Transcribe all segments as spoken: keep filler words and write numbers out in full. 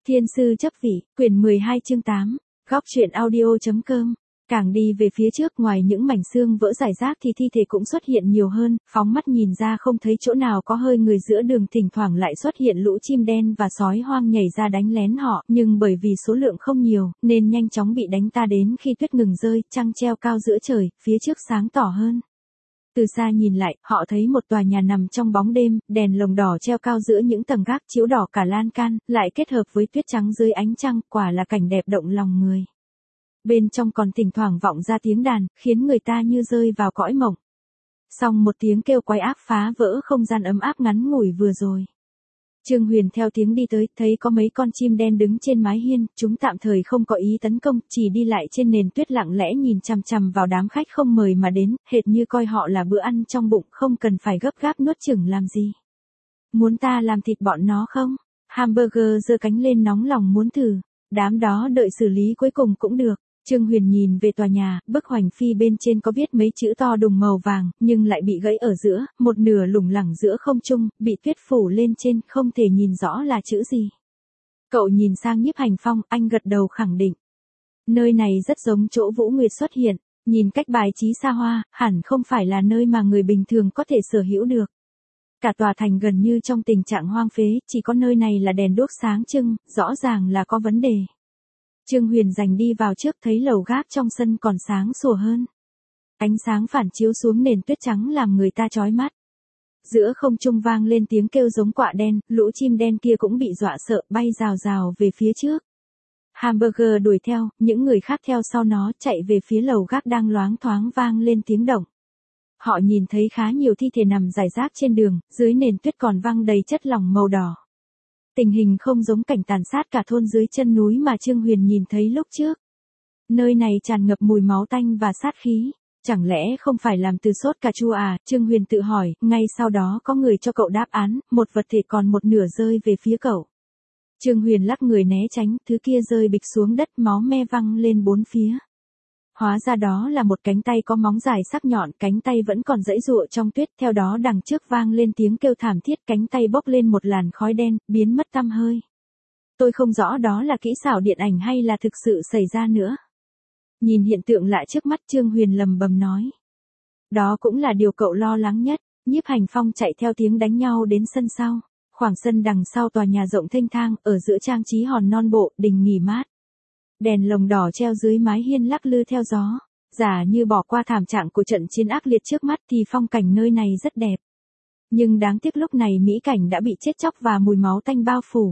Thiên sư chấp vị, quyển mười hai chương tám, góc truyện audio.com. Càng đi về phía trước, ngoài những mảnh xương vỡ rải rác thì thi thể cũng xuất hiện nhiều hơn, phóng mắt nhìn ra không thấy chỗ nào có hơi người, giữa đường thỉnh thoảng lại xuất hiện lũ chim đen và sói hoang nhảy ra đánh lén họ, nhưng bởi vì số lượng không nhiều, nên nhanh chóng bị đánh ta. Đến khi tuyết ngừng rơi, trăng treo cao giữa trời, phía trước sáng tỏ hơn. Từ xa nhìn lại, họ thấy một tòa nhà nằm trong bóng đêm, đèn lồng đỏ treo cao giữa những tầng gác, chiếu đỏ cả lan can, lại kết hợp với tuyết trắng dưới ánh trăng, quả là cảnh đẹp động lòng người. Bên trong còn thỉnh thoảng vọng ra tiếng đàn, khiến người ta như rơi vào cõi mộng. Xong một tiếng kêu quái ác phá vỡ không gian ấm áp ngắn ngủi vừa rồi. Trương Huyền theo tiếng đi tới, thấy có mấy con chim đen đứng trên mái hiên, chúng tạm thời không có ý tấn công, chỉ đi lại trên nền tuyết lặng lẽ nhìn chằm chằm vào đám khách không mời mà đến, hệt như coi họ là bữa ăn trong bụng, không cần phải gấp gáp nuốt chửng làm gì. Muốn ta làm thịt bọn nó không? Hamburger giơ cánh lên nóng lòng muốn thử, đám đó đợi xử lý cuối cùng cũng được. Trương Huyền nhìn về tòa nhà, bức hoành phi bên trên có viết mấy chữ to đùng màu vàng, nhưng lại bị gãy ở giữa, một nửa lủng lẳng giữa không trung, bị tuyết phủ lên trên, không thể nhìn rõ là chữ gì. Cậu nhìn sang Nhiếp Hành Phong, anh gật đầu khẳng định. Nơi này rất giống chỗ Vũ Nguyệt xuất hiện, nhìn cách bài trí xa hoa, hẳn không phải là nơi mà người bình thường có thể sở hữu được. Cả tòa thành gần như trong tình trạng hoang phế, chỉ có nơi này là đèn đuốc sáng trưng, rõ ràng là có vấn đề. Trương Huyền giành đi vào trước, thấy lầu gác trong sân còn sáng sủa hơn. Ánh sáng phản chiếu xuống nền tuyết trắng làm người ta chói mắt. Giữa không trung vang lên tiếng kêu giống quạ đen, lũ chim đen kia cũng bị dọa sợ, bay rào rào về phía trước. Hamburger đuổi theo, những người khác theo sau nó, chạy về phía lầu gác đang loáng thoáng vang lên tiếng động. Họ nhìn thấy khá nhiều thi thể nằm rải rác trên đường, dưới nền tuyết còn văng đầy chất lỏng màu đỏ. Tình hình không giống cảnh tàn sát cả thôn dưới chân núi mà Trương Huyền nhìn thấy lúc trước. Nơi này tràn ngập mùi máu tanh và sát khí. Chẳng lẽ không phải làm từ sốt cà chua à? Trương Huyền tự hỏi, ngay sau đó có người cho cậu đáp án, một vật thể còn một nửa rơi về phía cậu. Trương Huyền lắc người né tránh, thứ kia rơi bịch xuống đất, máu me văng lên bốn phía. Hóa ra đó là một cánh tay có móng dài sắc nhọn, cánh tay vẫn còn giãy giụa trong tuyết, theo đó đằng trước vang lên tiếng kêu thảm thiết, cánh tay bốc lên một làn khói đen, biến mất tăm hơi. Tôi không rõ đó là kỹ xảo điện ảnh hay là thực sự xảy ra nữa. Nhìn hiện tượng lạ trước mắt, Trương Huyền lầm bầm nói. Đó cũng là điều cậu lo lắng nhất. Nhiếp Hành Phong chạy theo tiếng đánh nhau đến sân sau. Khoảng sân đằng sau tòa nhà rộng thênh thang, ở giữa trang trí hòn non bộ, đình nghỉ mát. Đèn lồng đỏ treo dưới mái hiên lắc lư theo gió. Giả như bỏ qua thảm trạng của trận chiến ác liệt trước mắt thì phong cảnh nơi này rất đẹp. Nhưng đáng tiếc lúc này mỹ cảnh đã bị chết chóc và mùi máu tanh bao phủ.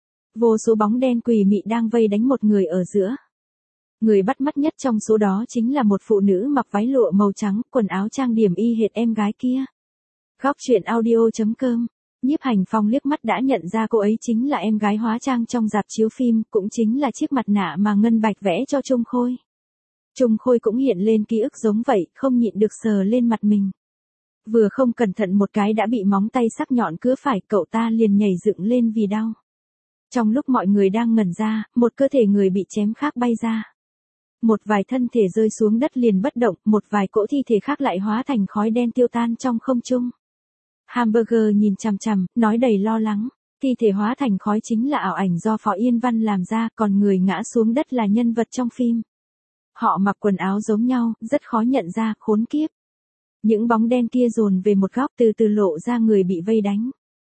Vô số bóng đen quỷ mị đang vây đánh một người ở giữa. Người bắt mắt nhất trong số đó chính là một phụ nữ mặc váy lụa màu trắng, quần áo trang điểm y hệt em gái kia. Góc truyện audio.com. Nhiếp Hành Phong liếc mắt đã nhận ra cô ấy chính là em gái hóa trang trong rạp chiếu phim, cũng chính là chiếc mặt nạ mà Ngân Bạch vẽ cho Trung Khôi. Trung Khôi cũng hiện lên ký ức giống vậy, không nhịn được sờ lên mặt mình. Vừa không cẩn thận một cái đã bị móng tay sắc nhọn cứa phải, cậu ta liền nhảy dựng lên vì đau. Trong lúc mọi người đang ngẩn ra, một cơ thể người bị chém khác bay ra. Một vài thân thể rơi xuống đất liền bất động, một vài cỗ thi thể khác lại hóa thành khói đen tiêu tan trong không trung. Hamburger nhìn chằm chằm, nói đầy lo lắng. Thi thể hóa thành khói chính là ảo ảnh do Phó Yên Văn làm ra, còn người ngã xuống đất là nhân vật trong phim. Họ mặc quần áo giống nhau, rất khó nhận ra, khốn kiếp. Những bóng đen kia dồn về một góc, từ từ lộ ra người bị vây đánh.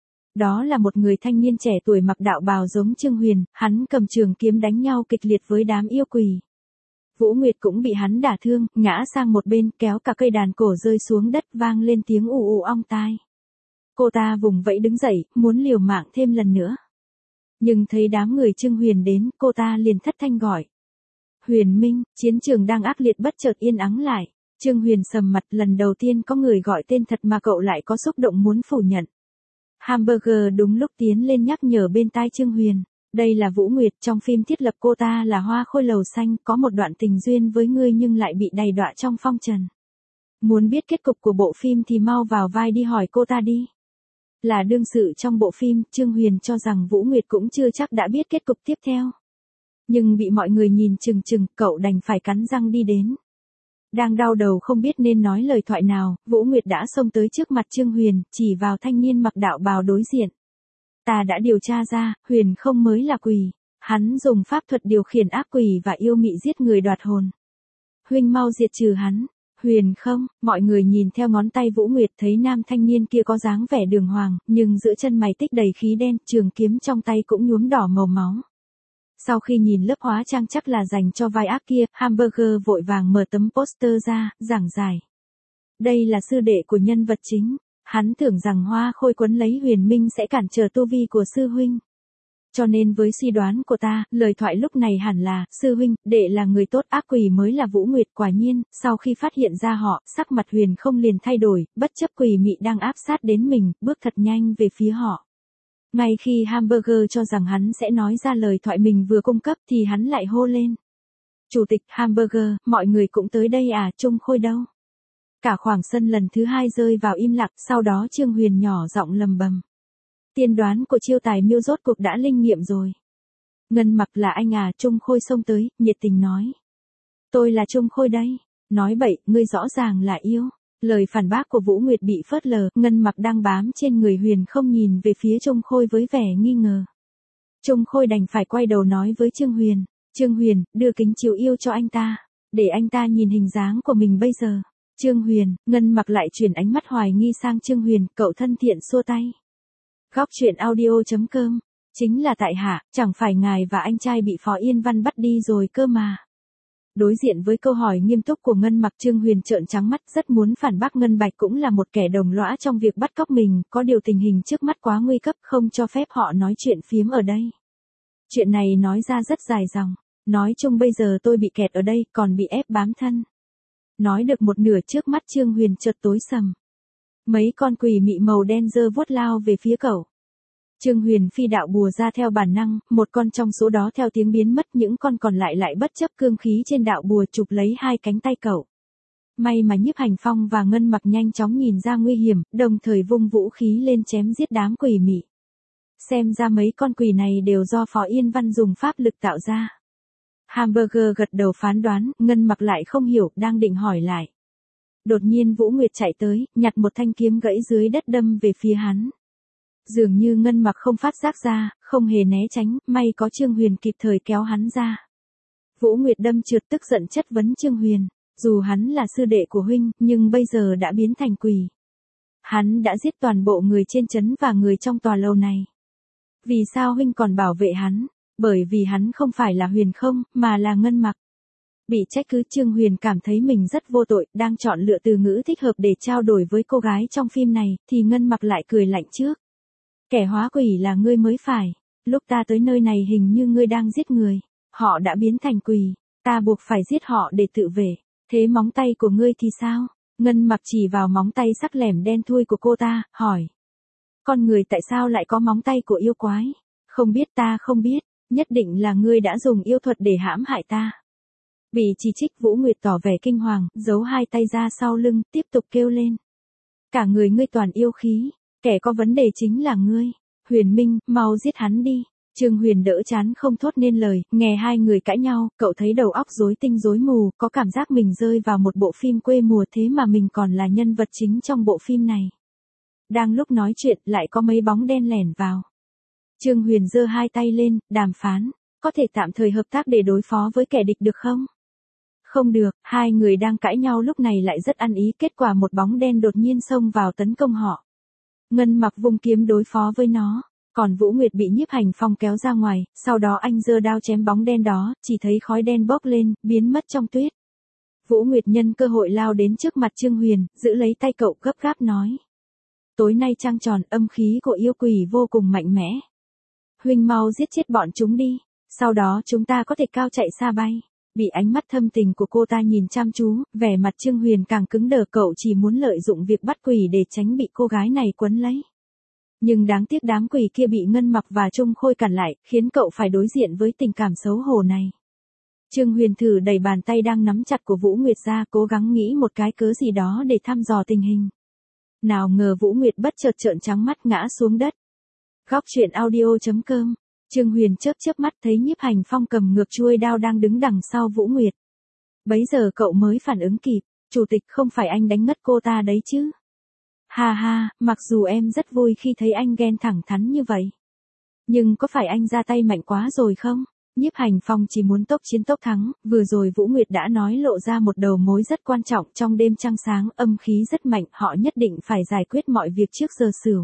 Đó là một người thanh niên trẻ tuổi mặc đạo bào giống Trương Huyền, hắn cầm trường kiếm đánh nhau kịch liệt với đám yêu quỷ. Vũ Nguyệt cũng bị hắn đả thương, ngã sang một bên, kéo cả cây đàn cổ rơi xuống đất, vang lên tiếng ù ù ong tai. Cô ta vùng vẫy đứng dậy, muốn liều mạng thêm lần nữa. Nhưng thấy đám người Trương Huyền đến, cô ta liền thất thanh gọi. Huyền Minh, chiến trường đang ác liệt bất chợt yên ắng lại. Trương Huyền sầm mặt, lần đầu tiên có người gọi tên thật mà cậu lại có xúc động muốn phủ nhận. Hamburger đúng lúc tiến lên nhắc nhở bên tai Trương Huyền. Đây là Vũ Nguyệt, trong phim thiết lập cô ta là hoa khôi lầu xanh, có một đoạn tình duyên với ngươi nhưng lại bị đầy đọa trong phong trần. Muốn biết kết cục của bộ phim thì mau vào vai đi hỏi cô ta đi. Là đương sự trong bộ phim, Trương Huyền cho rằng Vũ Nguyệt cũng chưa chắc đã biết kết cục tiếp theo. Nhưng bị mọi người nhìn chừng chừng, cậu đành phải cắn răng đi đến. Đang đau đầu không biết nên nói lời thoại nào, Vũ Nguyệt đã xông tới trước mặt Trương Huyền, chỉ vào thanh niên mặc đạo bào đối diện. Ta đã điều tra ra, Huyền không mới là quỷ. Hắn dùng pháp thuật điều khiển ác quỷ và yêu mị giết người đoạt hồn. Huynh mau diệt trừ hắn. Huyền không, mọi người nhìn theo ngón tay Vũ Nguyệt thấy nam thanh niên kia có dáng vẻ đường hoàng, nhưng giữa chân mày tích đầy khí đen, trường kiếm trong tay cũng nhuốm đỏ màu máu. Sau khi nhìn lớp hóa trang chắc là dành cho vai ác kia, Hamburger vội vàng mở tấm poster ra, giảng giải. Đây là sư đệ của nhân vật chính. Hắn tưởng rằng hoa khôi quấn lấy Huyền Minh sẽ cản trở tu vi của sư huynh. Cho nên với suy đoán của ta, lời thoại lúc này hẳn là, sư huynh, đệ là người tốt, ác quỷ mới là Vũ Nguyệt. Quả nhiên, sau khi phát hiện ra họ, sắc mặt Huyền không liền thay đổi, bất chấp quỷ mị đang áp sát đến mình, bước thật nhanh về phía họ. Ngay khi Hamburger cho rằng hắn sẽ nói ra lời thoại mình vừa cung cấp thì hắn lại hô lên. Chủ tịch Hamburger, mọi người cũng tới đây à, Trung Khôi đâu? Cả khoảng sân lần thứ hai rơi vào im lặng, sau đó Trương Huyền nhỏ giọng lầm bầm. Tiên đoán của chiêu tài miêu rốt cuộc đã linh nghiệm rồi. Ngân Mặc là anh à, Trung Khôi xông tới, nhiệt tình nói. Tôi là Trung Khôi đây. Nói bậy, ngươi rõ ràng là yêu. Lời phản bác của Vũ Nguyệt bị phớt lờ, Ngân Mặc đang bám trên người Huyền không nhìn về phía Trung Khôi với vẻ nghi ngờ. Trung Khôi đành phải quay đầu nói với Trương Huyền. Trương Huyền, đưa kính chiếu yêu cho anh ta. Để anh ta nhìn hình dáng của mình bây giờ. Trương Huyền, Ngân Mặc lại chuyển ánh mắt hoài nghi sang Trương Huyền, cậu thân thiện xua tay. Góc truyện audio chấm com. Chính là tại hạ, chẳng phải ngài và anh trai bị Phó Yên Văn bắt đi rồi cơ mà. Đối diện với câu hỏi nghiêm túc của Ngân Mặc, Trương Huyền trợn trắng mắt, rất muốn phản bác Ngân Bạch cũng là một kẻ đồng lõa trong việc bắt cóc mình, có điều tình hình trước mắt quá nguy cấp không cho phép họ nói chuyện phiếm ở đây. Chuyện này nói ra rất dài dòng, nói chung bây giờ tôi bị kẹt ở đây, còn bị ép bám thân. Nói được một nửa trước mắt Trương Huyền chợt tối sầm. Mấy con quỷ mị màu đen giơ vuốt lao về phía cậu. Trương Huyền phi đạo bùa ra theo bản năng, một con trong số đó theo tiếng biến mất, những con còn lại lại bất chấp cương khí trên đạo bùa chụp lấy hai cánh tay cậu. May mà Nhiếp Hành Phong và Ngân Mặc nhanh chóng nhìn ra nguy hiểm, đồng thời vung vũ khí lên chém giết đám quỷ mị. Xem ra mấy con quỷ này đều do Phó Yên Văn dùng pháp lực tạo ra. Hamburger gật đầu phán đoán, Ngân Mặc lại không hiểu, đang định hỏi lại. Đột nhiên Vũ Nguyệt chạy tới, nhặt một thanh kiếm gãy dưới đất đâm về phía hắn. Dường như Ngân Mặc không phát giác ra, không hề né tránh, may có Trương Huyền kịp thời kéo hắn ra. Vũ Nguyệt đâm trượt tức giận chất vấn Trương Huyền, dù hắn là sư đệ của huynh, nhưng bây giờ đã biến thành quỷ. Hắn đã giết toàn bộ người trên trấn và người trong tòa lâu này. Vì sao huynh còn bảo vệ hắn? Bởi vì hắn không phải là Huyền không, mà là Ngân Mặc. Bị trách cứ, Trương Huyền cảm thấy mình rất vô tội, đang chọn lựa từ ngữ thích hợp để trao đổi với cô gái trong phim này, thì Ngân Mặc lại cười lạnh trước. Kẻ hóa quỷ là ngươi mới phải, lúc ta tới nơi này hình như ngươi đang giết người, họ đã biến thành quỷ, ta buộc phải giết họ để tự vệ, thế móng tay của ngươi thì sao? Ngân Mặc chỉ vào móng tay sắc lẻm đen thui của cô ta, hỏi. Con người tại sao lại có móng tay của yêu quái? Không biết, ta không biết, nhất định là ngươi đã dùng yêu thuật để hãm hại ta. Bị chỉ trích, Vũ Nguyệt tỏ vẻ kinh hoàng, giấu hai tay ra sau lưng, tiếp tục kêu lên. Cả người ngươi toàn yêu khí, kẻ có vấn đề chính là ngươi. Huyền Minh, mau giết hắn đi. Trương Huyền đỡ chán không thốt nên lời, nghe hai người cãi nhau, cậu thấy đầu óc rối tinh rối mù, có cảm giác mình rơi vào một bộ phim quê mùa, thế mà mình còn là nhân vật chính trong bộ phim này. Đang lúc nói chuyện, lại có mấy bóng đen lẻn vào. Trương Huyền giơ hai tay lên, đàm phán, có thể tạm thời hợp tác để đối phó với kẻ địch được không? Không được, hai người đang cãi nhau lúc này lại rất ăn ý, kết quả một bóng đen đột nhiên xông vào tấn công họ. Ngân Mặc vung kiếm đối phó với nó, còn Vũ Nguyệt bị Nhiếp Hành Phong kéo ra ngoài, sau đó anh giơ đao chém bóng đen đó, chỉ thấy khói đen bốc lên, biến mất trong tuyết. Vũ Nguyệt nhân cơ hội lao đến trước mặt Trương Huyền, giữ lấy tay cậu gấp gáp nói. Tối nay trăng tròn, âm khí của yêu quỷ vô cùng mạnh mẽ. Huynh mau giết chết bọn chúng đi, sau đó chúng ta có thể cao chạy xa bay. Bị ánh mắt thâm tình của cô ta nhìn chăm chú, vẻ mặt Trương Huyền càng cứng đờ, cậu chỉ muốn lợi dụng việc bắt quỷ để tránh bị cô gái này quấn lấy. Nhưng đáng tiếc đám quỷ kia bị Ngân Mặc và Trung Khôi cản lại, khiến cậu phải đối diện với tình cảm xấu hổ này. Trương Huyền thử đẩy bàn tay đang nắm chặt của Vũ Nguyệt ra, cố gắng nghĩ một cái cớ gì đó để thăm dò tình hình. Nào ngờ Vũ Nguyệt bất chợt trợn trắng mắt ngã xuống đất. Góc truyện audio chấm com. Trương Huyền chớp chớp mắt thấy Nhiếp Hành Phong cầm ngược chuôi đao đang đứng đằng sau Vũ Nguyệt. Bấy giờ cậu mới phản ứng kịp, chủ tịch, không phải anh đánh ngất cô ta đấy chứ? Ha ha, mặc dù em rất vui khi thấy anh ghen thẳng thắn như vậy. Nhưng có phải anh ra tay mạnh quá rồi không? Nhiếp Hành Phong chỉ muốn tốc chiến tốc thắng, vừa rồi Vũ Nguyệt đã nói lộ ra một đầu mối rất quan trọng, trong đêm trăng sáng, âm khí rất mạnh, họ nhất định phải giải quyết mọi việc trước giờ sửu.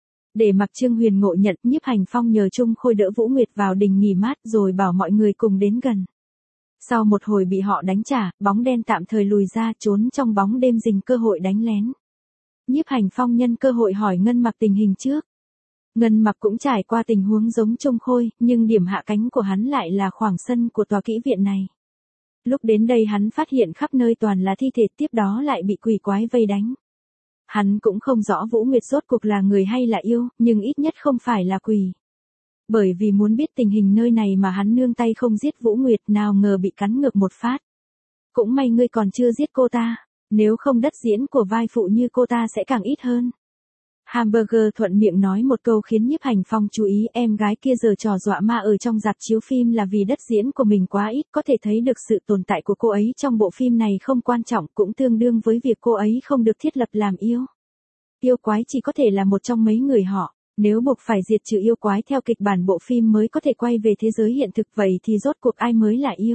Để mặc Trương Huyền ngộ nhận, Nhiếp Hành Phong nhờ Trung Khôi đỡ Vũ Nguyệt vào đình nghỉ mát rồi bảo mọi người cùng đến gần. Sau một hồi bị họ đánh trả, bóng đen tạm thời lùi ra, trốn trong bóng đêm rình cơ hội đánh lén. Nhiếp Hành Phong nhân cơ hội hỏi Ngân Mặc tình hình trước. Ngân Mặc cũng trải qua tình huống giống Trung Khôi, nhưng điểm hạ cánh của hắn lại là khoảng sân của tòa kỹ viện này. Lúc đến đây hắn phát hiện khắp nơi toàn là thi thể, tiếp đó lại bị quỷ quái vây đánh. Hắn cũng không rõ Vũ Nguyệt rốt cuộc là người hay là yêu, nhưng ít nhất không phải là quỷ. Bởi vì muốn biết tình hình nơi này mà hắn nương tay không giết Vũ Nguyệt, nào ngờ bị cắn ngược một phát. Cũng may ngươi còn chưa giết cô ta, nếu không đất diễn của vai phụ như cô ta sẽ càng ít hơn. Hamburger thuận miệng nói một câu khiến Nhiếp Hành Phong chú ý, em gái kia giờ trò dọa ma ở trong rạp chiếu phim là vì đất diễn của mình quá ít, có thể thấy được sự tồn tại của cô ấy trong bộ phim này không quan trọng, cũng tương đương với việc cô ấy không được thiết lập làm yêu. Yêu quái chỉ có thể là một trong mấy người họ, nếu buộc phải diệt trừ yêu quái theo kịch bản bộ phim mới có thể quay về thế giới hiện thực, vậy thì rốt cuộc ai mới là yêu?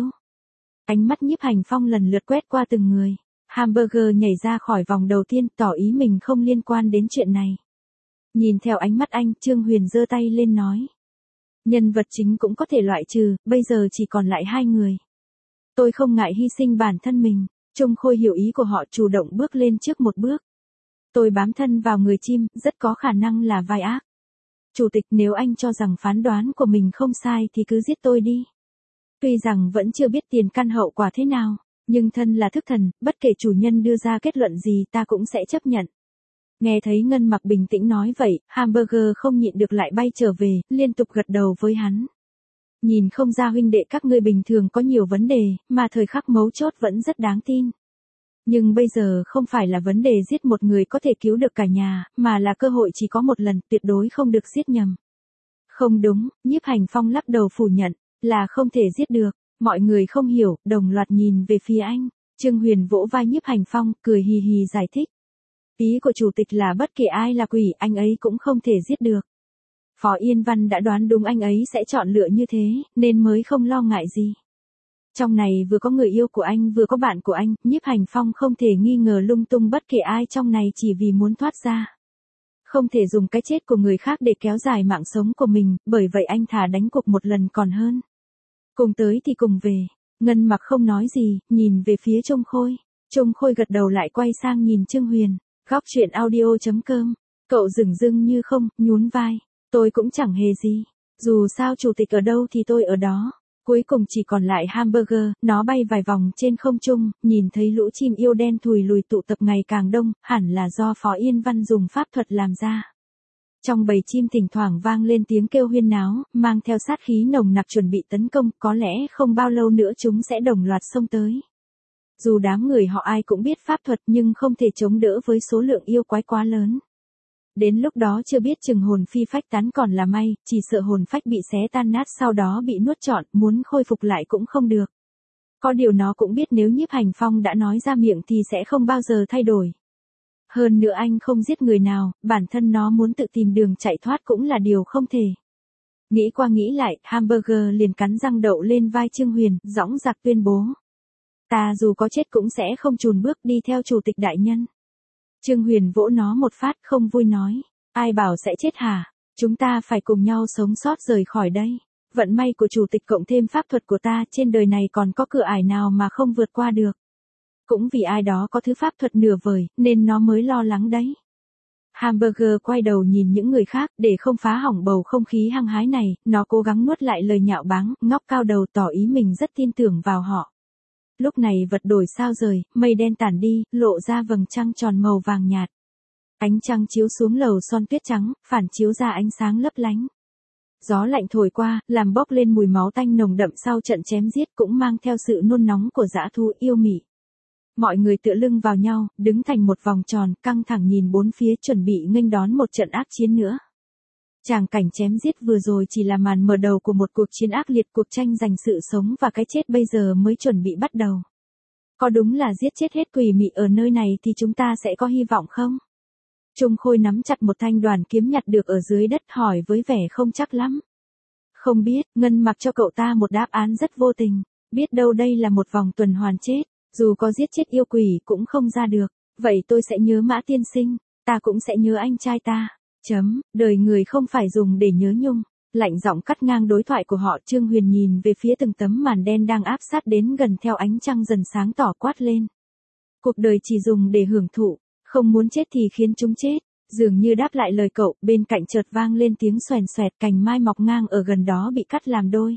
Ánh mắt Nhiếp Hành Phong lần lượt quét qua từng người. Hamburger nhảy ra khỏi vòng đầu tiên, tỏ ý mình không liên quan đến chuyện này. Nhìn theo ánh mắt anh, Trương Huyền giơ tay lên nói. Nhân vật chính cũng có thể loại trừ, bây giờ chỉ còn lại hai người. Tôi không ngại hy sinh bản thân mình. Trung Khôi hiểu ý của họ, chủ động bước lên trước một bước. Tôi bám thân vào người chim, rất có khả năng là vai ác. Chủ tịch, nếu anh cho rằng phán đoán của mình không sai thì cứ giết tôi đi. Tuy rằng vẫn chưa biết tiền căn hậu quả thế nào, nhưng thân là thức thần, bất kể chủ nhân đưa ra kết luận gì ta cũng sẽ chấp nhận. Nghe thấy Ngân Mặc bình tĩnh nói vậy, Hamburger không nhịn được lại bay trở về, liên tục gật đầu với hắn. Nhìn không ra huynh đệ các ngươi bình thường có nhiều vấn đề, mà thời khắc mấu chốt vẫn rất đáng tin. Nhưng bây giờ không phải là vấn đề giết một người có thể cứu được cả nhà, mà là cơ hội chỉ có một lần, tuyệt đối không được giết nhầm. Không đúng, Nhiếp Hành Phong lắc đầu phủ nhận, là không thể giết được. Mọi người không hiểu, đồng loạt nhìn về phía anh. Trương Huyền vỗ vai Nhiếp Hành Phong, cười hì hì giải thích. Ý của chủ tịch là bất kể ai là quỷ, anh ấy cũng không thể giết được. Phó Yên Văn đã đoán đúng anh ấy sẽ chọn lựa như thế, nên mới không lo ngại gì. Trong này vừa có người yêu của anh vừa có bạn của anh, Nhiếp Hành Phong không thể nghi ngờ lung tung bất kể ai trong này chỉ vì muốn thoát ra. Không thể dùng cái chết của người khác để kéo dài mạng sống của mình, bởi vậy anh thà đánh cuộc một lần còn hơn. Cùng tới thì cùng về. Ngân Mặc không nói gì, nhìn về phía Trung Khôi. Trung Khôi gật đầu lại quay sang nhìn Trương Huyền. Góc chuyện audio chấm com. Cậu dửng dưng như không, nhún vai. Tôi cũng chẳng hề gì. Dù sao chủ tịch ở đâu thì tôi ở đó. Cuối cùng chỉ còn lại Hamburger, nó bay vài vòng trên không trung, nhìn thấy lũ chim yêu đen thùi lùi tụ tập ngày càng đông, hẳn là do Phó Yên Văn dùng pháp thuật làm ra. Trong bầy chim thỉnh thoảng vang lên tiếng kêu huyên náo, mang theo sát khí nồng nặc chuẩn bị tấn công, có lẽ không bao lâu nữa chúng sẽ đồng loạt xông tới. Dù đám người họ ai cũng biết pháp thuật nhưng không thể chống đỡ với số lượng yêu quái quá lớn. Đến lúc đó chưa biết chừng hồn phi phách tán còn là may, chỉ sợ hồn phách bị xé tan nát sau đó bị nuốt trọn, muốn khôi phục lại cũng không được. Có điều nó cũng biết nếu Nhiếp Hành Phong đã nói ra miệng thì sẽ không bao giờ thay đổi. Hơn nữa anh không giết người nào, bản thân nó muốn tự tìm đường chạy thoát cũng là điều không thể. Nghĩ qua nghĩ lại, Hamburger liền cắn răng đậu lên vai Trương Huyền, dõng dạc tuyên bố. Ta dù có chết cũng sẽ không chùn bước đi theo chủ tịch đại nhân. Trương Huyền vỗ nó một phát không vui nói. Ai bảo sẽ chết hả? Chúng ta phải cùng nhau sống sót rời khỏi đây. Vận may của chủ tịch cộng thêm pháp thuật của ta trên đời này còn có cửa ải nào mà không vượt qua được. Cũng vì ai đó có thứ pháp thuật nửa vời, nên nó mới lo lắng đấy. Hamburger quay đầu nhìn những người khác, để không phá hỏng bầu không khí hăng hái này, nó cố gắng nuốt lại lời nhạo báng, ngóc cao đầu tỏ ý mình rất tin tưởng vào họ. Lúc này vật đổi sao rời, mây đen tản đi, lộ ra vầng trăng tròn màu vàng nhạt. Ánh trăng chiếu xuống lầu son tuyết trắng, phản chiếu ra ánh sáng lấp lánh. Gió lạnh thổi qua, làm bốc lên mùi máu tanh nồng đậm sau trận chém giết cũng mang theo sự nôn nóng của dã thú yêu mị. Mọi người tựa lưng vào nhau, đứng thành một vòng tròn, căng thẳng nhìn bốn phía chuẩn bị nghênh đón một trận ác chiến nữa. Tràng cảnh chém giết vừa rồi chỉ là màn mở đầu của một cuộc chiến ác liệt, cuộc tranh giành sự sống và cái chết bây giờ mới chuẩn bị bắt đầu. Có đúng là giết chết hết quỷ mị ở nơi này thì chúng ta sẽ có hy vọng không? Trung Khôi nắm chặt một thanh đoàn kiếm nhặt được ở dưới đất hỏi với vẻ không chắc lắm. Không biết, Ngân mặc cho cậu ta một đáp án rất vô tình, biết đâu đây là một vòng tuần hoàn chết, dù có giết chết yêu quỷ cũng không ra được, vậy tôi sẽ nhớ Mã tiên sinh, ta cũng sẽ nhớ anh trai ta. Chấm, đời người không phải dùng để nhớ nhung. Lạnh giọng cắt ngang đối thoại của họ, Trương Huyền nhìn về phía từng tấm màn đen đang áp sát đến gần theo ánh trăng dần sáng tỏ quát lên. Cuộc đời chỉ dùng để hưởng thụ, không muốn chết thì khiến chúng chết. Dường như đáp lại lời cậu, bên cạnh chợt vang lên tiếng xoèn xoẹt, cành mai mọc ngang ở gần đó bị cắt làm đôi.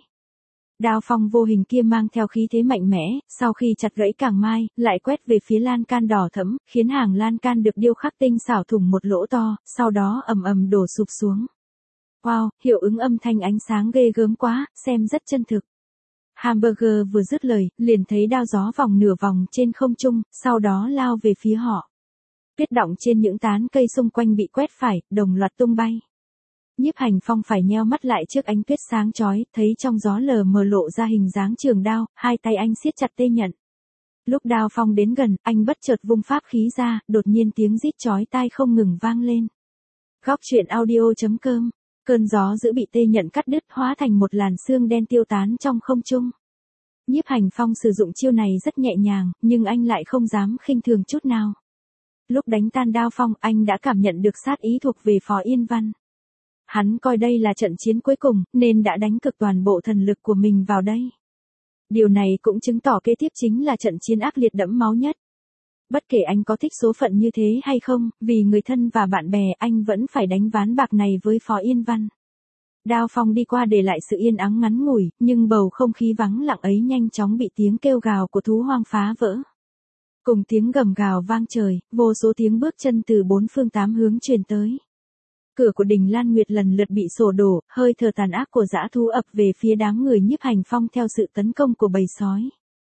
Đao phong vô hình kia mang theo khí thế mạnh mẽ, sau khi chặt gãy cành mai, lại quét về phía lan can đỏ thẫm, khiến hàng lan can được điêu khắc tinh xảo thủng một lỗ to, sau đó ầm ầm đổ sụp xuống. Wow, hiệu ứng âm thanh ánh sáng ghê gớm quá, xem rất chân thực. Hamburger vừa dứt lời, liền thấy đao gió vòng nửa vòng trên không trung, sau đó lao về phía họ. Tuyết đọng trên những tán cây xung quanh bị quét phải, đồng loạt tung bay. Nhiếp Hành Phong phải nheo mắt lại trước ánh tuyết sáng chói, thấy trong gió lờ mờ lộ ra hình dáng trường đao, hai tay anh siết chặt tê nhận. Lúc đao phong đến gần, anh bất chợt vung pháp khí ra, đột nhiên tiếng rít chói tai không ngừng vang lên. Góc truyện audio chấm com. Cơn gió dữ bị tê nhận cắt đứt, hóa thành một làn sương đen tiêu tán trong không trung. Nhiếp Hành Phong sử dụng chiêu này rất nhẹ nhàng, nhưng anh lại không dám khinh thường chút nào. Lúc đánh tan đao phong, anh đã cảm nhận được sát ý thuộc về Phó Yên Văn. Hắn coi đây là trận chiến cuối cùng, nên đã đánh cực toàn bộ thần lực của mình vào đây. Điều này cũng chứng tỏ kế tiếp chính là trận chiến ác liệt đẫm máu nhất. Bất kể anh có thích số phận như thế hay không, vì người thân và bạn bè anh vẫn phải đánh ván bạc này với Phó Yên Văn. Đao phong đi qua để lại sự yên ắng ngắn ngủi, nhưng bầu không khí vắng lặng ấy nhanh chóng bị tiếng kêu gào của thú hoang phá vỡ. Cùng tiếng gầm gào vang trời, vô số tiếng bước chân từ bốn phương tám hướng truyền tới. Cửa của đình Lan Nguyệt lần lượt bị sổ đổ, hơi thở tàn ác của dã thú ập về phía đám người Nhiếp Hành Phong theo sự tấn công của bầy sói.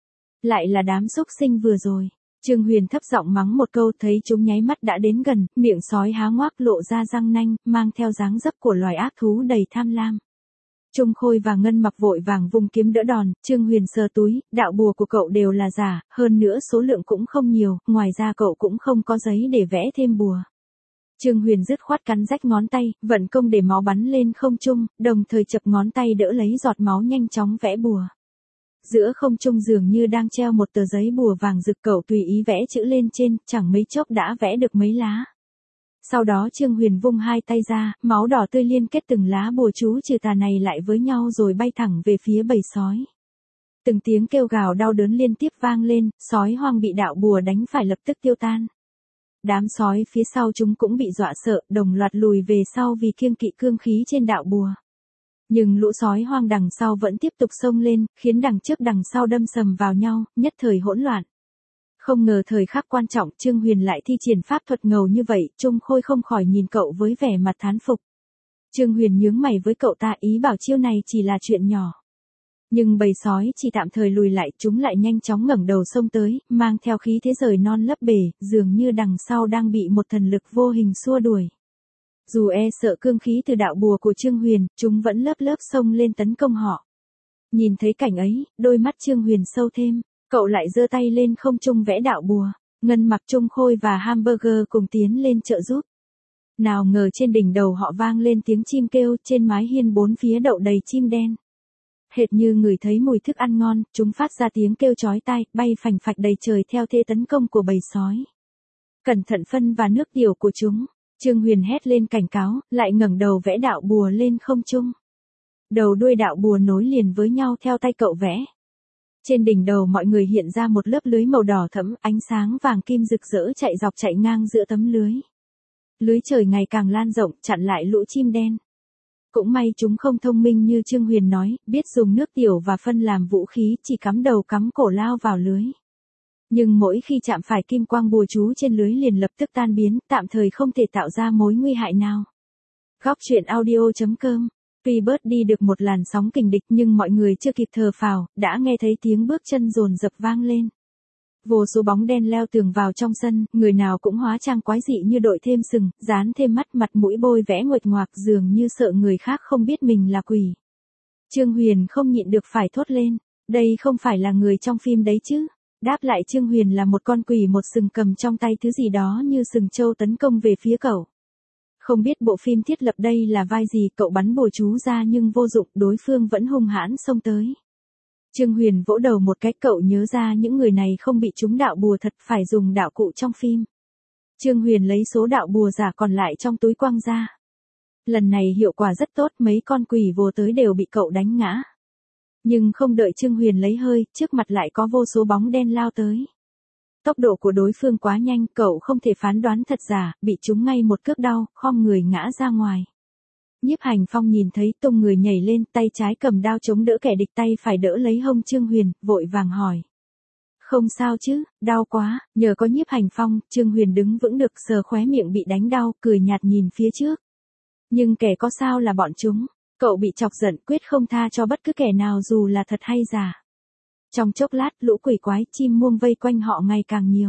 Lại là đám xúc sinh vừa rồi. Trương Huyền thấp giọng mắng một câu, thấy chúng nháy mắt đã đến gần, miệng sói há ngoác lộ ra răng nanh, mang theo dáng dấp của loài ác thú đầy tham lam. Trung Khôi và Ngân mặc vội vàng vung kiếm đỡ đòn, Trương Huyền sờ túi, đạo bùa của cậu đều là giả, hơn nữa số lượng cũng không nhiều, ngoài ra cậu cũng không có giấy để vẽ thêm bùa. Trương Huyền dứt khoát cắn rách ngón tay, vận công để máu bắn lên không trung, đồng thời chập ngón tay đỡ lấy giọt máu nhanh chóng vẽ bùa. Giữa không trung dường như đang treo một tờ giấy bùa vàng rực, cậu tùy ý vẽ chữ lên trên, chẳng mấy chốc đã vẽ được mấy lá. Sau đó Trương Huyền vung hai tay ra, máu đỏ tươi liên kết từng lá bùa chú trừ tà này lại với nhau rồi bay thẳng về phía bầy sói. Từng tiếng kêu gào đau đớn liên tiếp vang lên, sói hoang bị đạo bùa đánh phải lập tức tiêu tan. Đám sói phía sau chúng cũng bị dọa sợ, đồng loạt lùi về sau vì kiêng kỵ cương khí trên đạo bùa. Nhưng lũ sói hoang đằng sau vẫn tiếp tục xông lên, khiến đằng trước đằng sau đâm sầm vào nhau, nhất thời hỗn loạn. Không ngờ thời khắc quan trọng Trương Huyền lại thi triển pháp thuật ngầu như vậy, Trung Khôi không khỏi nhìn cậu với vẻ mặt thán phục. Trương Huyền nhướng mày với cậu ta, ý bảo chiêu này chỉ là chuyện nhỏ. Nhưng bầy sói chỉ tạm thời lùi lại, chúng lại nhanh chóng ngẩng đầu xông tới, mang theo khí thế rời non lấp bể, dường như đằng sau đang bị một thần lực vô hình xua đuổi. Dù e sợ cương khí từ đạo bùa của Trương Huyền, chúng vẫn lớp lớp xông lên tấn công họ. Nhìn thấy cảnh ấy, đôi mắt Trương Huyền sâu thêm, cậu lại giơ tay lên không trung vẽ đạo bùa. Ngân mặc, Trung Khôi và Hamburger cùng tiến lên trợ giúp. Nào ngờ trên đỉnh đầu họ vang lên tiếng chim kêu, trên mái hiên bốn phía đậu đầy chim đen. Hệt như người thấy mùi thức ăn ngon, chúng phát ra tiếng kêu chói tai, bay phành phạch đầy trời theo thế tấn công của bầy sói. Cẩn thận phân và nước tiểu của chúng. Trương Huyền hét lên cảnh cáo, lại ngẩng đầu vẽ đạo bùa lên không trung. Đầu đuôi đạo bùa nối liền với nhau theo tay cậu vẽ. Trên đỉnh đầu mọi người hiện ra một lớp lưới màu đỏ thẫm, ánh sáng vàng kim rực rỡ chạy dọc chạy ngang giữa tấm lưới. Lưới trời ngày càng lan rộng, chặn lại lũ chim đen. Cũng may chúng không thông minh như Trương Huyền nói, biết dùng nước tiểu và phân làm vũ khí, chỉ cắm đầu cắm cổ lao vào lưới. Nhưng mỗi khi chạm phải kim quang bùa chú trên lưới liền lập tức tan biến, tạm thời không thể tạo ra mối nguy hại nào. Góc truyện audio chấm com. Tuy bớt đi được một làn sóng kình địch nhưng mọi người chưa kịp thở phào, đã nghe thấy tiếng bước chân dồn dập vang lên. Vô số bóng đen leo tường vào trong sân, người nào cũng hóa trang quái dị như đội thêm sừng, dán thêm mắt, mặt mũi bôi vẽ nguệch ngoạc, dường như sợ người khác không biết mình là quỷ. Trương Huyền không nhịn được phải thốt lên, đây không phải là người trong phim đấy chứ. Đáp lại Trương Huyền là một con quỷ một sừng cầm trong tay thứ gì đó như sừng trâu tấn công về phía cậu. Không biết bộ phim thiết lập đây là vai gì, cậu bắn bùa chú ra nhưng vô dụng, đối phương vẫn hung hãn xông tới. Trương Huyền vỗ đầu một cái, cậu nhớ ra những người này không bị trúng đạo bùa thật, phải dùng đạo cụ trong phim. Trương Huyền lấy số đạo bùa giả còn lại trong túi quăng ra. Lần này hiệu quả rất tốt, mấy con quỷ vồ tới đều bị cậu đánh ngã. Nhưng không đợi Trương Huyền lấy hơi, trước mặt lại có vô số bóng đen lao tới. Tốc độ của đối phương quá nhanh, cậu không thể phán đoán thật giả, bị trúng ngay một cước đau, khom người ngã ra ngoài. Nhiếp Hành Phong nhìn thấy, tung người nhảy lên, tay trái cầm đao chống đỡ kẻ địch, tay phải đỡ lấy hông Trương Huyền, vội vàng hỏi. Không sao chứ, đau quá, nhờ có Nhiếp Hành Phong, Trương Huyền đứng vững được, sờ khóe miệng bị đánh đau, cười nhạt nhìn phía trước. Nhưng kẻ có sao là bọn chúng, cậu bị chọc giận, quyết không tha cho bất cứ kẻ nào dù là thật hay giả. Trong chốc lát, lũ quỷ quái, chim muông vây quanh họ ngày càng nhiều.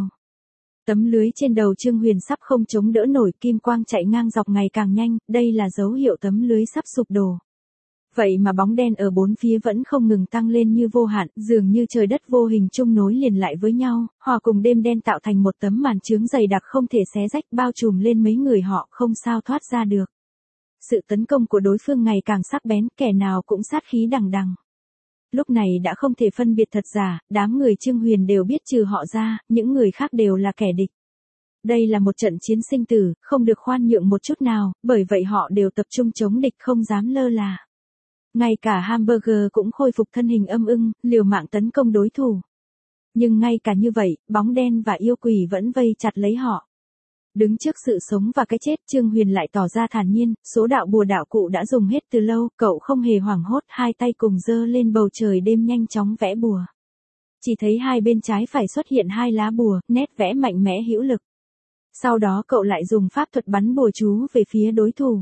Tấm lưới trên đầu Trương Huyền sắp không chống đỡ nổi, kim quang chạy ngang dọc ngày càng nhanh, đây là dấu hiệu tấm lưới sắp sụp đổ. Vậy mà bóng đen ở bốn phía vẫn không ngừng tăng lên như vô hạn, dường như trời đất vô hình chung nối liền lại với nhau, hòa cùng đêm đen tạo thành một tấm màn chướng dày đặc không thể xé rách, bao trùm lên mấy người họ, không sao thoát ra được. Sự tấn công của đối phương ngày càng sắc bén, kẻ nào cũng sát khí đằng đằng. Lúc này đã không thể phân biệt thật giả, đám người Trương Huyền đều biết trừ họ ra, những người khác đều là kẻ địch. Đây là một trận chiến sinh tử, không được khoan nhượng một chút nào, bởi vậy họ đều tập trung chống địch không dám lơ là. Ngay cả Hamburger cũng khôi phục thân hình âm ưng, liều mạng tấn công đối thủ. Nhưng ngay cả như vậy, bóng đen và yêu quỷ vẫn vây chặt lấy họ. Đứng trước sự sống và cái chết, Trương Huyền lại tỏ ra thản nhiên, số đạo bùa đạo cụ đã dùng hết từ lâu, cậu không hề hoảng hốt, hai tay cùng giơ lên bầu trời đêm nhanh chóng vẽ bùa. Chỉ thấy hai bên trái phải xuất hiện hai lá bùa, nét vẽ mạnh mẽ hữu lực. Sau đó cậu lại dùng pháp thuật bắn bùa chú về phía đối thủ.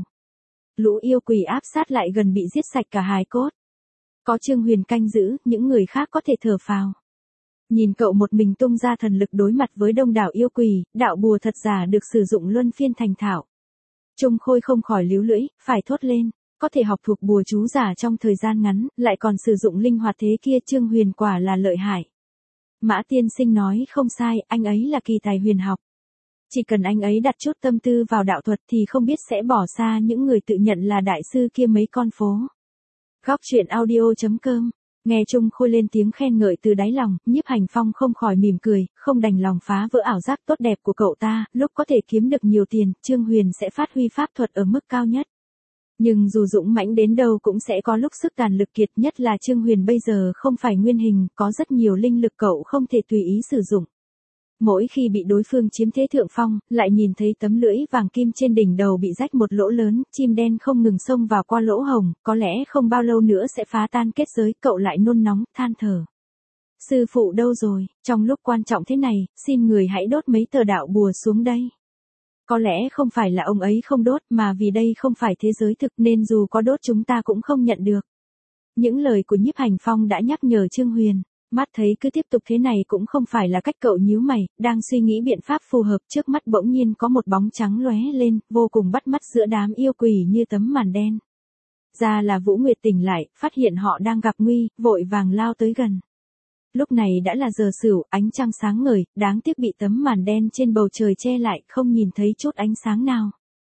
Lũ yêu quỷ áp sát lại gần, bị giết sạch cả hài cốt. Có Trương Huyền canh giữ, những người khác có thể thở phào. Nhìn cậu một mình tung ra thần lực đối mặt với đông đảo yêu quỷ, đạo bùa thật giả được sử dụng luân phiên thành thạo. Trung Khôi không khỏi líu lưỡi, phải thốt lên, có thể học thuộc bùa chú giả trong thời gian ngắn, lại còn sử dụng linh hoạt thế kia, Trương Huyền quả là lợi hại. Mã tiên sinh nói không sai, anh ấy là kỳ tài huyền học. Chỉ cần anh ấy đặt chút tâm tư vào đạo thuật thì không biết sẽ bỏ xa những người tự nhận là đại sư kia mấy con phố. Góc truyện audio chấm com. Nghe Trung Khôi lên tiếng khen ngợi từ đáy lòng, Nhiếp Hành Phong không khỏi mỉm cười, không đành lòng phá vỡ ảo giác tốt đẹp của cậu ta, lúc có thể kiếm được nhiều tiền, Trương Huyền sẽ phát huy pháp thuật ở mức cao nhất. Nhưng dù dũng mãnh đến đâu cũng sẽ có lúc sức tàn lực kiệt, nhất là Trương Huyền bây giờ không phải nguyên hình, có rất nhiều linh lực cậu không thể tùy ý sử dụng. Mỗi khi bị đối phương chiếm thế thượng phong, lại nhìn thấy tấm lưỡi vàng kim trên đỉnh đầu bị rách một lỗ lớn, chim đen không ngừng xông vào qua lỗ hồng, có lẽ không bao lâu nữa sẽ phá tan kết giới, cậu lại nôn nóng, than thở. Sư phụ đâu rồi, trong lúc quan trọng thế này, xin người hãy đốt mấy tờ đạo bùa xuống đây. Có lẽ không phải là ông ấy không đốt, mà vì đây không phải thế giới thực nên dù có đốt chúng ta cũng không nhận được. Những lời của Nhiếp Hành Phong đã nhắc nhở Trương Huyền. Mắt thấy cứ tiếp tục thế này cũng không phải là cách, cậu nhíu mày, đang suy nghĩ biện pháp phù hợp, trước mắt bỗng nhiên có một bóng trắng lóe lên, vô cùng bắt mắt giữa đám yêu quỷ như tấm màn đen. Ra là Vũ Nguyệt tỉnh lại, phát hiện họ đang gặp nguy, vội vàng lao tới gần. Lúc này đã là giờ sửu, ánh trăng sáng ngời, đáng tiếc bị tấm màn đen trên bầu trời che lại, không nhìn thấy chút ánh sáng nào.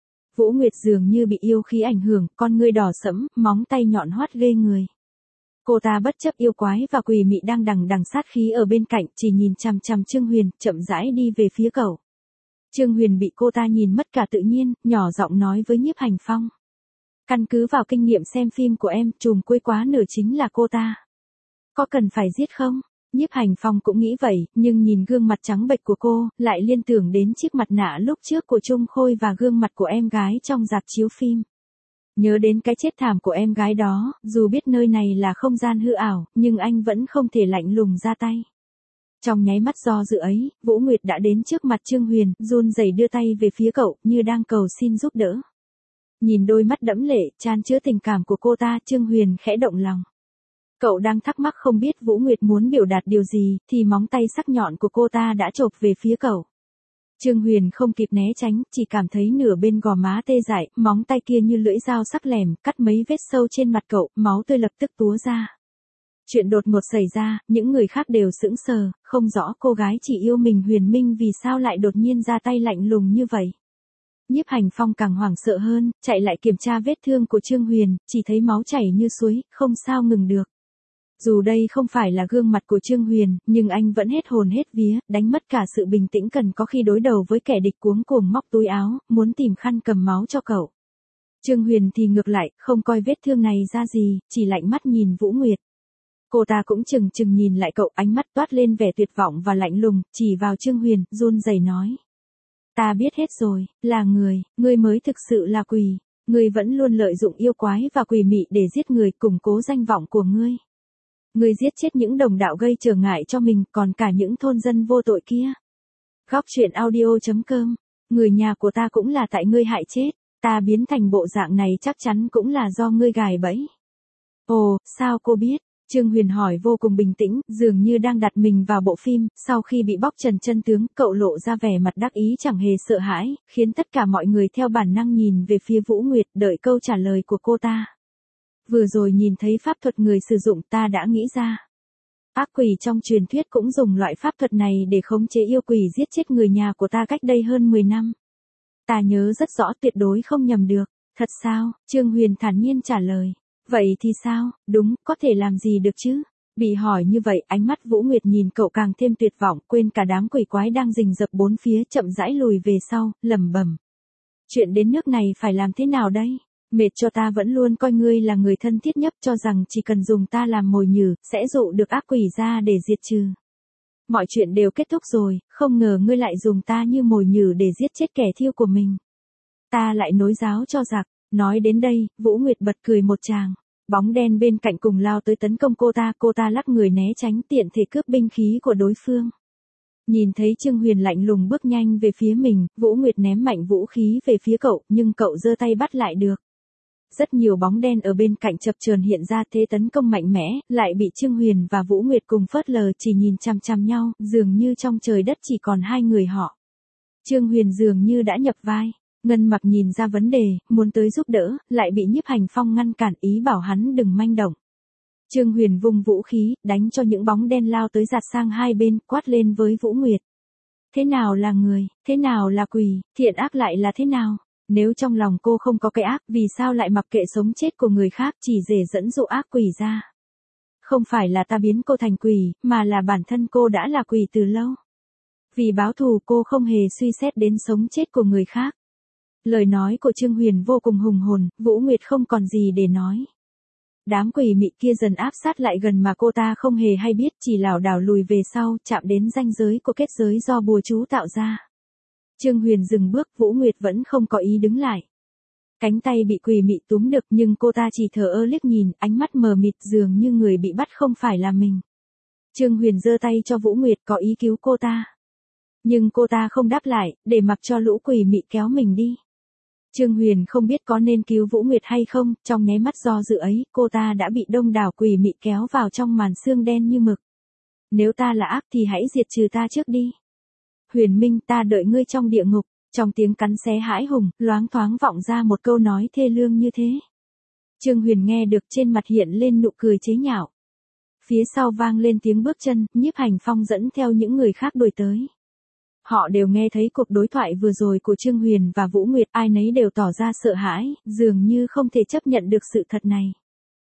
Vũ Nguyệt dường như bị yêu khí ảnh hưởng, con ngươi đỏ sẫm, móng tay nhọn hoắt ghê người. Cô ta bất chấp yêu quái và quỷ mị đang đằng đằng sát khí ở bên cạnh, chỉ nhìn chằm chằm Trương Huyền, chậm rãi đi về phía cậu. Trương Huyền bị cô ta nhìn mất cả tự nhiên, nhỏ giọng nói với Nhiếp Hành Phong. Căn cứ vào kinh nghiệm xem phim của em, trùm cuối quá nửa chính là cô ta. Có cần phải giết không? Nhiếp Hành Phong cũng nghĩ vậy, nhưng nhìn gương mặt trắng bệch của cô, lại liên tưởng đến chiếc mặt nạ lúc trước của Trung Khôi và gương mặt của em gái trong rạp chiếu phim. Nhớ đến cái chết thảm của em gái đó, dù biết nơi này là không gian hư ảo, nhưng anh vẫn không thể lạnh lùng ra tay. Trong nháy mắt do dự ấy, Vũ Nguyệt đã đến trước mặt Trương Huyền, run rẩy đưa tay về phía cậu, như đang cầu xin giúp đỡ. Nhìn đôi mắt đẫm lệ, chan chứa tình cảm của cô ta, Trương Huyền khẽ động lòng. Cậu đang thắc mắc không biết Vũ Nguyệt muốn biểu đạt điều gì, thì móng tay sắc nhọn của cô ta đã chộp về phía cậu. Trương Huyền không kịp né tránh, chỉ cảm thấy nửa bên gò má tê dại, móng tay kia như lưỡi dao sắc lẻm, cắt mấy vết sâu trên mặt cậu, máu tươi lập tức túa ra. Chuyện đột ngột xảy ra, những người khác đều sững sờ, không rõ cô gái chỉ yêu mình Huyền Minh vì sao lại đột nhiên ra tay lạnh lùng như vậy. Nhiếp Hành Phong càng hoảng sợ hơn, chạy lại kiểm tra vết thương của Trương Huyền, chỉ thấy máu chảy như suối, không sao ngừng được. Dù đây không phải là gương mặt của Trương Huyền, nhưng anh vẫn hết hồn hết vía, đánh mất cả sự bình tĩnh cần có khi đối đầu với kẻ địch, cuống cuồng móc túi áo, muốn tìm khăn cầm máu cho cậu. Trương Huyền thì ngược lại, không coi vết thương này ra gì, chỉ lạnh mắt nhìn Vũ Nguyệt. Cô ta cũng chừng chừng nhìn lại cậu, ánh mắt toát lên vẻ tuyệt vọng và lạnh lùng, chỉ vào Trương Huyền, run rẩy nói. Ta biết hết rồi, là người, ngươi mới thực sự là quỷ, ngươi vẫn luôn lợi dụng yêu quái và quỷ mị để giết người, củng cố danh vọng của ngươi. Ngươi giết chết những đồng đạo gây trở ngại cho mình, còn cả những thôn dân vô tội kia. Góc truyện audio chấm com, người nhà của ta cũng là tại ngươi hại chết, ta biến thành bộ dạng này chắc chắn cũng là do ngươi gài bẫy. Ồ, sao cô biết? Trương Huyền hỏi vô cùng bình tĩnh, dường như đang đặt mình vào bộ phim, sau khi bị bóc trần chân tướng, cậu lộ ra vẻ mặt đắc ý chẳng hề sợ hãi, khiến tất cả mọi người theo bản năng nhìn về phía Vũ Nguyệt, đợi câu trả lời của cô ta. Vừa rồi nhìn thấy pháp thuật người sử dụng, ta đã nghĩ ra. Ác quỷ trong truyền thuyết cũng dùng loại pháp thuật này để khống chế yêu quỷ giết chết người nhà của ta cách đây hơn mười năm. Ta nhớ rất rõ, tuyệt đối không nhầm được. Thật sao? Trương Huyền thản nhiên trả lời. Vậy thì sao? Đúng, có thể làm gì được chứ? Bị hỏi như vậy, ánh mắt Vũ Nguyệt nhìn cậu càng thêm tuyệt vọng, quên cả đám quỷ quái đang rình rập bốn phía, chậm rãi lùi về sau, lẩm bẩm. Chuyện đến nước này phải làm thế nào đây? Mệt cho ta vẫn luôn coi ngươi là người thân thiết nhất, cho rằng chỉ cần dùng ta làm mồi nhử, sẽ dụ được ác quỷ ra để diệt trừ. Mọi chuyện đều kết thúc rồi, không ngờ ngươi lại dùng ta như mồi nhử để giết chết kẻ thiêu của mình. Ta lại nối giáo cho giặc. Nói đến đây, Vũ Nguyệt bật cười một tràng. Bóng đen bên cạnh cùng lao tới tấn công cô ta, cô ta lắc người né tránh, tiện thể cướp binh khí của đối phương. Nhìn thấy Trương Huyền lạnh lùng bước nhanh về phía mình, Vũ Nguyệt ném mạnh vũ khí về phía cậu, nhưng cậu giơ tay bắt lại được. Rất nhiều bóng đen ở bên cạnh chập chờn hiện ra, thế tấn công mạnh mẽ, lại bị Trương Huyền và Vũ Nguyệt cùng phớt lờ, chỉ nhìn chằm chằm nhau, dường như trong trời đất chỉ còn hai người họ. Trương Huyền dường như đã nhập vai. Ngân Mặc nhìn ra vấn đề, muốn tới giúp đỡ, lại bị Nhiếp Hành Phong ngăn cản, ý bảo hắn đừng manh động. Trương Huyền vung vũ khí, đánh cho những bóng đen lao tới giạt sang hai bên, quát lên với Vũ Nguyệt. Thế nào là người, thế nào là quỷ, thiện ác lại là thế nào? Nếu trong lòng cô không có cái ác, vì sao lại mặc kệ sống chết của người khác, chỉ để dẫn dụ ác quỷ ra? Không phải là ta biến cô thành quỷ, mà là bản thân cô đã là quỷ từ lâu. Vì báo thù cô không hề suy xét đến sống chết của người khác. Lời nói của Trương Huyền vô cùng hùng hồn, Vũ Nguyệt không còn gì để nói. Đám quỷ mị kia dần áp sát lại gần mà cô ta không hề hay biết, chỉ lảo đảo lùi về sau, chạm đến ranh giới của kết giới do bùa chú tạo ra. Trương Huyền dừng bước, Vũ Nguyệt vẫn không có ý đứng lại. Cánh tay bị quỷ mị túm được, nhưng cô ta chỉ thờ ơ liếc nhìn, ánh mắt mờ mịt, dường như người bị bắt không phải là mình. Trương Huyền giơ tay cho Vũ Nguyệt, có ý cứu cô ta. Nhưng cô ta không đáp lại, để mặc cho lũ quỷ mị kéo mình đi. Trương Huyền không biết có nên cứu Vũ Nguyệt hay không, trong nháy mắt do dự ấy, cô ta đã bị đông đảo quỷ mị kéo vào trong màn sương đen như mực. Nếu ta là ác thì hãy diệt trừ ta trước đi. Huyền Minh, ta đợi ngươi trong địa ngục. Trong tiếng cắn xé hãi hùng, loáng thoáng vọng ra một câu nói thê lương như thế. Trương Huyền nghe được, trên mặt hiện lên nụ cười chế nhạo. Phía sau vang lên tiếng bước chân, Nhiếp Hành Phong dẫn theo những người khác đuổi tới. Họ đều nghe thấy cuộc đối thoại vừa rồi của Trương Huyền và Vũ Nguyệt, ai nấy đều tỏ ra sợ hãi, dường như không thể chấp nhận được sự thật này.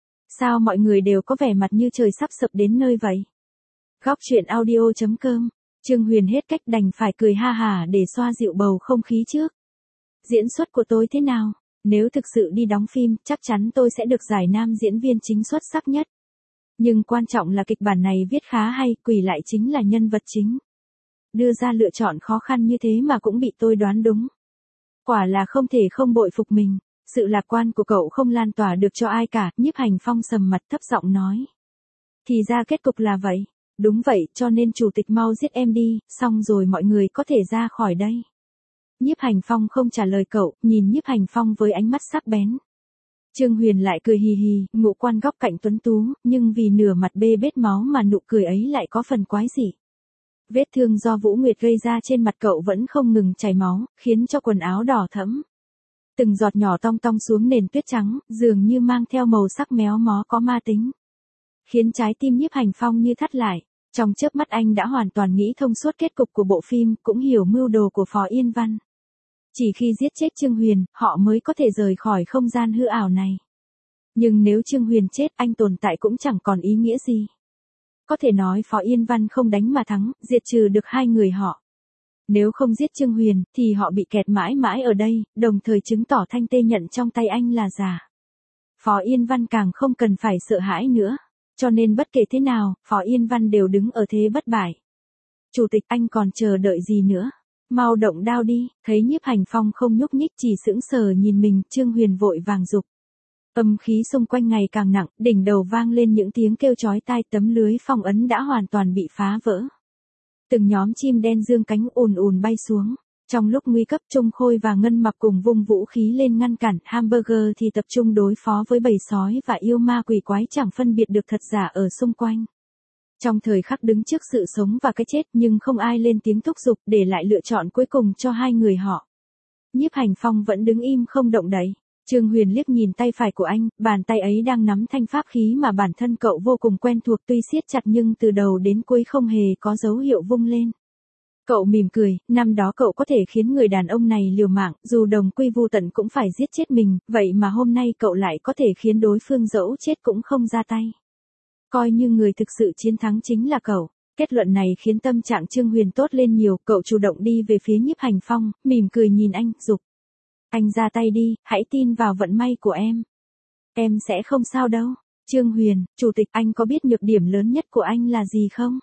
Sao mọi người đều có vẻ mặt như trời sắp sập đến nơi vậy? Góc truyện audio chấm com, Trương Huyền hết cách đành phải cười ha hả để xoa dịu bầu không khí trước. Diễn xuất của tôi thế nào? Nếu thực sự đi đóng phim, chắc chắn tôi sẽ được giải nam diễn viên chính xuất sắc nhất. Nhưng quan trọng là kịch bản này viết khá hay, quỷ lại chính là nhân vật chính. Đưa ra lựa chọn khó khăn như thế mà cũng bị tôi đoán đúng. Quả là không thể không bội phục mình. Sự lạc quan của cậu không lan tỏa được cho ai cả, Nhiếp Hành Phong sầm mặt thấp giọng nói. Thì ra kết cục là vậy. Đúng vậy, cho nên chủ tịch mau giết em đi, xong rồi mọi người có thể ra khỏi đây. Nhiếp Hành Phong không trả lời cậu, nhìn Nhiếp Hành Phong với ánh mắt sắc bén. Trương Huyền lại cười hì hì, ngũ quan góc cạnh tuấn tú, nhưng vì nửa mặt bê bết máu mà nụ cười ấy lại có phần quái dị. Vết thương do Vũ Nguyệt gây ra trên mặt cậu vẫn không ngừng chảy máu, khiến cho quần áo đỏ thẫm. Từng giọt nhỏ tong tong xuống nền tuyết trắng, dường như mang theo màu sắc méo mó có ma tính. Khiến trái tim Nhiếp Hành Phong như thắt lại. Trong chớp mắt anh đã hoàn toàn nghĩ thông suốt kết cục của bộ phim, cũng hiểu mưu đồ của Phó Yên Văn. Chỉ khi giết chết Trương Huyền, họ mới có thể rời khỏi không gian hư ảo này. Nhưng nếu Trương Huyền chết, anh tồn tại cũng chẳng còn ý nghĩa gì. Có thể nói Phó Yên Văn không đánh mà thắng, diệt trừ được hai người họ. Nếu không giết Trương Huyền, thì họ bị kẹt mãi mãi ở đây, đồng thời chứng tỏ thanh tê nhận trong tay anh là giả. Phó Yên Văn càng không cần phải sợ hãi nữa. Cho nên bất kể thế nào, Phó Yên Văn đều đứng ở thế bất bại. Chủ tịch, anh còn chờ đợi gì nữa? Mau động đao đi. Thấy Nhiếp Hành Phong không nhúc nhích, chỉ sững sờ nhìn mình, Trương Huyền vội vàng giục. Âm khí xung quanh ngày càng nặng, đỉnh đầu vang lên những tiếng kêu chói tai, tấm lưới phong ấn đã hoàn toàn bị phá vỡ. Từng nhóm chim đen dương cánh ùn ùn bay xuống. Trong lúc nguy cấp, Trung Khôi và Ngân Mặc cùng vung vũ khí lên ngăn cản, Hamburger thì tập trung đối phó với bầy sói và yêu ma quỷ quái chẳng phân biệt được thật giả ở xung quanh. Trong thời khắc đứng trước sự sống và cái chết, nhưng không ai lên tiếng thúc giục, để lại lựa chọn cuối cùng cho hai người họ. Nhiếp Hành Phong vẫn đứng im không động đậy. Trương Huyền liếc nhìn tay phải của anh, bàn tay ấy đang nắm thanh pháp khí mà bản thân cậu vô cùng quen thuộc, tuy siết chặt nhưng từ đầu đến cuối không hề có dấu hiệu vung lên. Cậu mỉm cười, năm đó cậu có thể khiến người đàn ông này liều mạng, dù đồng quy vu tận cũng phải giết chết mình, vậy mà hôm nay cậu lại có thể khiến đối phương dẫu chết cũng không ra tay. Coi như người thực sự chiến thắng chính là cậu. Kết luận này khiến tâm trạng Trương Huyền tốt lên nhiều, cậu chủ động đi về phía Nhiếp Hành Phong, mỉm cười nhìn anh, giục. Anh ra tay đi, hãy tin vào vận may của em. Em sẽ không sao đâu. Trương Huyền, chủ tịch, anh có biết nhược điểm lớn nhất của anh là gì không?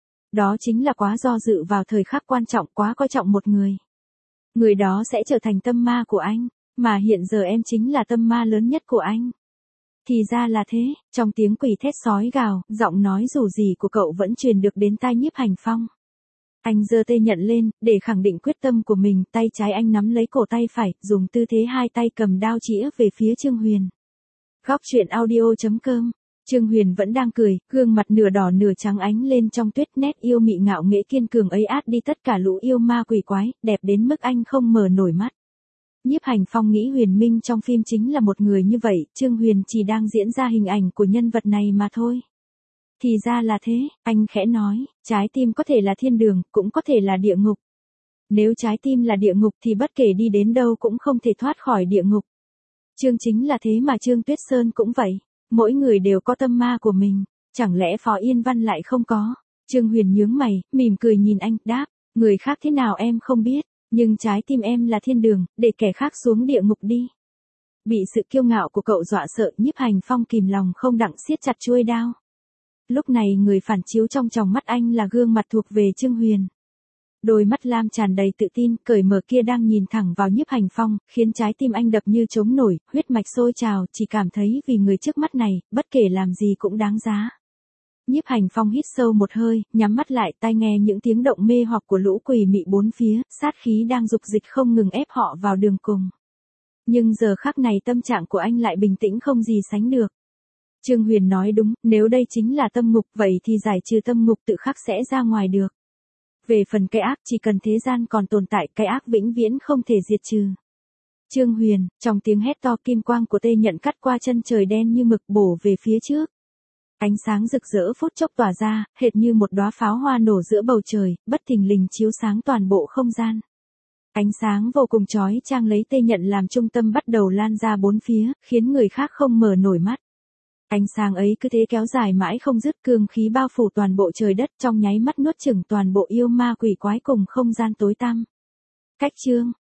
Đó chính là quá do dự vào thời khắc quan trọng, quá coi trọng một người. Người đó sẽ trở thành tâm ma của anh, mà hiện giờ em chính là tâm ma lớn nhất của anh. Thì ra là thế, trong tiếng quỷ thét sói gào, giọng nói rủ rỉ của cậu vẫn truyền được đến tai Nhiếp Hành Phong. Anh giơ tay nhận lên, để khẳng định quyết tâm của mình, tay trái anh nắm lấy cổ tay phải, dùng tư thế hai tay cầm đao chĩa về phía Trương Huyền. Góc truyện audio chấm com. Trương Huyền vẫn đang cười, gương mặt nửa đỏ nửa trắng ánh lên trong tuyết, nét yêu mị ngạo nghễ kiên cường ấy át đi tất cả lũ yêu ma quỷ quái, đẹp đến mức anh không mở nổi mắt. Nhiếp Hành Phong nghĩ Huyền Minh trong phim chính là một người như vậy, Trương Huyền chỉ đang diễn ra hình ảnh của nhân vật này mà thôi. Thì ra là thế, anh khẽ nói, trái tim có thể là thiên đường, cũng có thể là địa ngục. Nếu trái tim là địa ngục thì bất kể đi đến đâu cũng không thể thoát khỏi địa ngục. Trương chính là thế mà Trương Tuyết Sơn cũng vậy. Mỗi người đều có tâm ma của mình, chẳng lẽ Phó Yên Văn lại không có? Trương Huyền nhướng mày, mỉm cười nhìn anh, đáp, người khác thế nào em không biết, nhưng trái tim em là thiên đường, để kẻ khác xuống địa ngục đi. Bị sự kiêu ngạo của cậu dọa sợ, Nhiếp Hành Phong kìm lòng không đặng siết chặt chuôi đao. Lúc này người phản chiếu trong tròng mắt anh là gương mặt thuộc về Trương Huyền. Đôi mắt lam tràn đầy tự tin, cởi mở kia đang nhìn thẳng vào Nhiếp Hành Phong, khiến trái tim anh đập như trống nổi, huyết mạch sôi trào, chỉ cảm thấy vì người trước mắt này, bất kể làm gì cũng đáng giá. Nhiếp Hành Phong hít sâu một hơi, nhắm mắt lại, tai nghe những tiếng động mê hoặc của lũ quỷ mị bốn phía, sát khí đang dục dịch không ngừng ép họ vào đường cùng. Nhưng giờ khắc này tâm trạng của anh lại bình tĩnh không gì sánh được. Trương Huyền nói đúng, nếu đây chính là tâm ngục, vậy thì giải trừ tâm ngục tự khắc sẽ ra ngoài được. Về phần cái ác, chỉ cần thế gian còn tồn tại, cái ác vĩnh viễn không thể diệt trừ. Trương Huyền, trong tiếng hét to, kim quang của tê nhận cắt qua chân trời đen như mực bổ về phía trước. Ánh sáng rực rỡ phút chốc tỏa ra, hệt như một đóa pháo hoa nổ giữa bầu trời, bất thình lình chiếu sáng toàn bộ không gian. Ánh sáng vô cùng chói chang lấy tê nhận làm trung tâm bắt đầu lan ra bốn phía, khiến người khác không mở nổi mắt. Ánh sáng ấy cứ thế kéo dài mãi không dứt, cương khí bao phủ toàn bộ trời đất, trong nháy mắt nuốt chửng toàn bộ yêu ma quỷ quái cùng không gian tối tăm. Cách chương